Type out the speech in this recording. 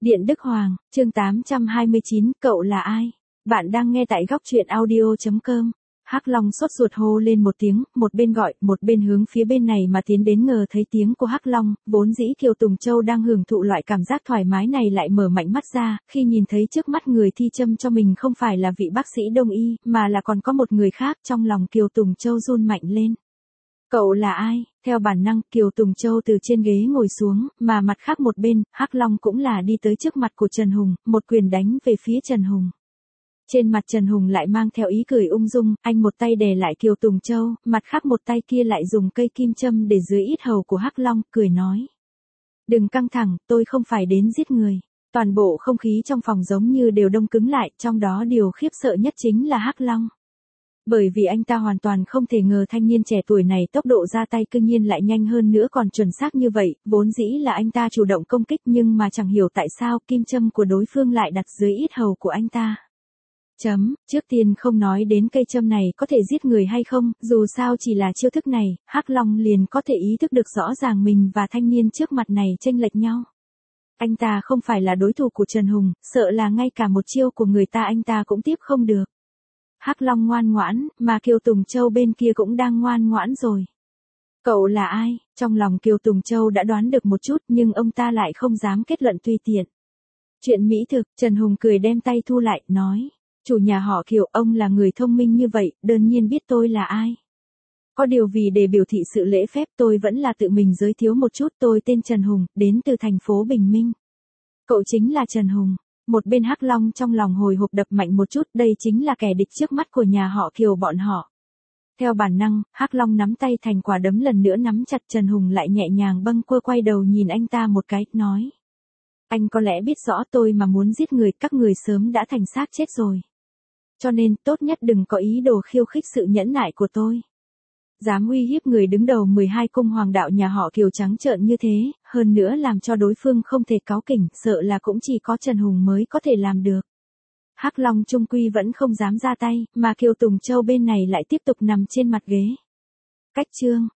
Điện Đức Hoàng, chương 829, cậu là ai? Bạn đang nghe tại góc truyện audio.com. Hắc Long sốt ruột hô lên một tiếng, một bên gọi, một bên hướng phía bên này mà tiến đến, ngờ thấy tiếng của Hắc Long, vốn dĩ Kiều Tùng Châu đang hưởng thụ loại cảm giác thoải mái này lại mở mạnh mắt ra, khi nhìn thấy trước mắt người thi châm cho mình không phải là vị bác sĩ đông y, mà là còn có một người khác, trong lòng Kiều Tùng Châu run mạnh lên. Cậu là ai? Theo bản năng, Kiều Tùng Châu từ trên ghế ngồi xuống, mà mặt khác một bên, Hắc Long cũng là đi tới trước mặt của Trần Hùng, một quyền đánh về phía Trần Hùng. Trên mặt Trần Hùng lại mang theo ý cười ung dung, anh một tay đè lại Kiều Tùng Châu, mặt khác một tay kia lại dùng cây kim châm để dưới yết hầu của Hắc Long, cười nói. Đừng căng thẳng, tôi không phải đến giết người. Toàn bộ không khí trong phòng giống như đều đông cứng lại, trong đó điều khiếp sợ nhất chính là Hắc Long. Bởi vì anh ta hoàn toàn không thể ngờ thanh niên trẻ tuổi này tốc độ ra tay cương nhiên lại nhanh hơn nữa còn chuẩn xác như vậy, vốn dĩ là anh ta chủ động công kích nhưng mà chẳng hiểu tại sao kim châm của đối phương lại đặt dưới yết hầu của anh ta. Trước tiên không nói đến cây châm này có thể giết người hay không, dù sao chỉ là chiêu thức này, Hắc Long liền có thể ý thức được rõ ràng mình và thanh niên trước mặt này chênh lệch nhau. Anh ta không phải là đối thủ của Trần Hùng, sợ là ngay cả một chiêu của người ta anh ta cũng tiếp không được. Hắc Long ngoan ngoãn, mà Kiều Tùng Châu bên kia cũng đang ngoan ngoãn rồi. Cậu là ai? Trong lòng Kiều Tùng Châu đã đoán được một chút nhưng ông ta lại không dám kết luận tùy tiện. Chuyện mỹ thực, Trần Hùng cười đem tay thu lại, nói. Chủ nhà họ Kiều, ông là người thông minh như vậy, đương nhiên biết tôi là ai. Có điều vì để biểu thị sự lễ phép tôi vẫn là tự mình giới thiệu một chút, tôi tên Trần Hùng, đến từ thành phố Bình Minh. Cậu chính là Trần Hùng. Một bên Hắc Long trong lòng hồi hộp đập mạnh một chút, đây chính là kẻ địch trước mắt của nhà họ Kiều bọn họ. Theo bản năng, Hắc Long nắm tay thành quả đấm lần nữa nắm chặt, Trần Hùng lại nhẹ nhàng bâng quơ quay đầu nhìn anh ta một cái, nói. Anh có lẽ biết rõ tôi mà muốn giết người, các người sớm đã thành xác chết rồi. Cho nên tốt nhất đừng có ý đồ khiêu khích sự nhẫn nại của tôi. Dám uy hiếp người đứng đầu 12 cung hoàng đạo nhà họ Kiều trắng trợn như thế, hơn nữa làm cho đối phương không thể cáu kỉnh, sợ là cũng chỉ có Trần Hùng mới có thể làm được. Hắc Long trung quy vẫn không dám ra tay, mà Kiều Tùng Châu bên này lại tiếp tục nằm trên mặt ghế. Cách chương,